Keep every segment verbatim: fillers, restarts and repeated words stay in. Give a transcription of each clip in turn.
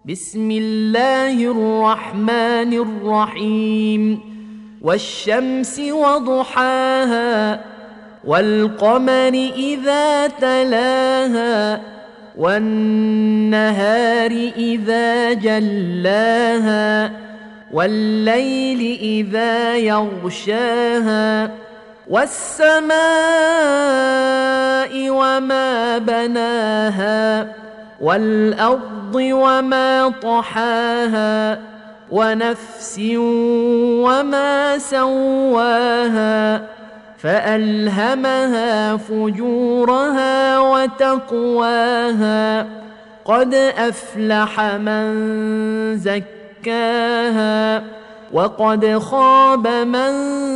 بسم الله الرحمن الرحيم والشمس وضحاها والقمر إذا تلاها والنهار إذا جلاها والليل إذا يغشاها والسماء وما بناها والأرض وما طحاها ونفس وما سواها فألهمها فجورها وتقواها قد أفلح من زكاها وقد خاب من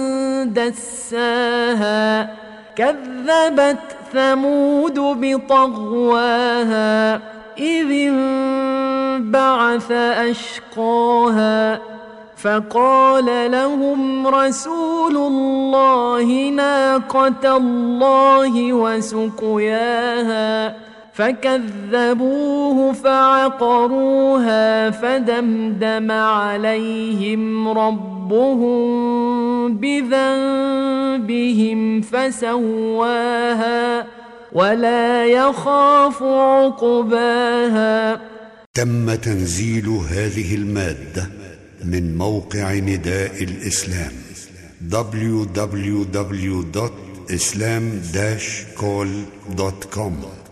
دساها كذبت ثمود بطغواها إذ انبعث أشقاها فقال لهم رسول الله ناقة الله وسقياها فكذبوه فعقروها فدمدم عليهم ربهم بذنبهم فسواها ولا يخاف عقباها. تم تنزيل هذه المادة من موقع نداء الإسلام دبليو دبليو دبليو دوت إسلام داش كول دوت كوم.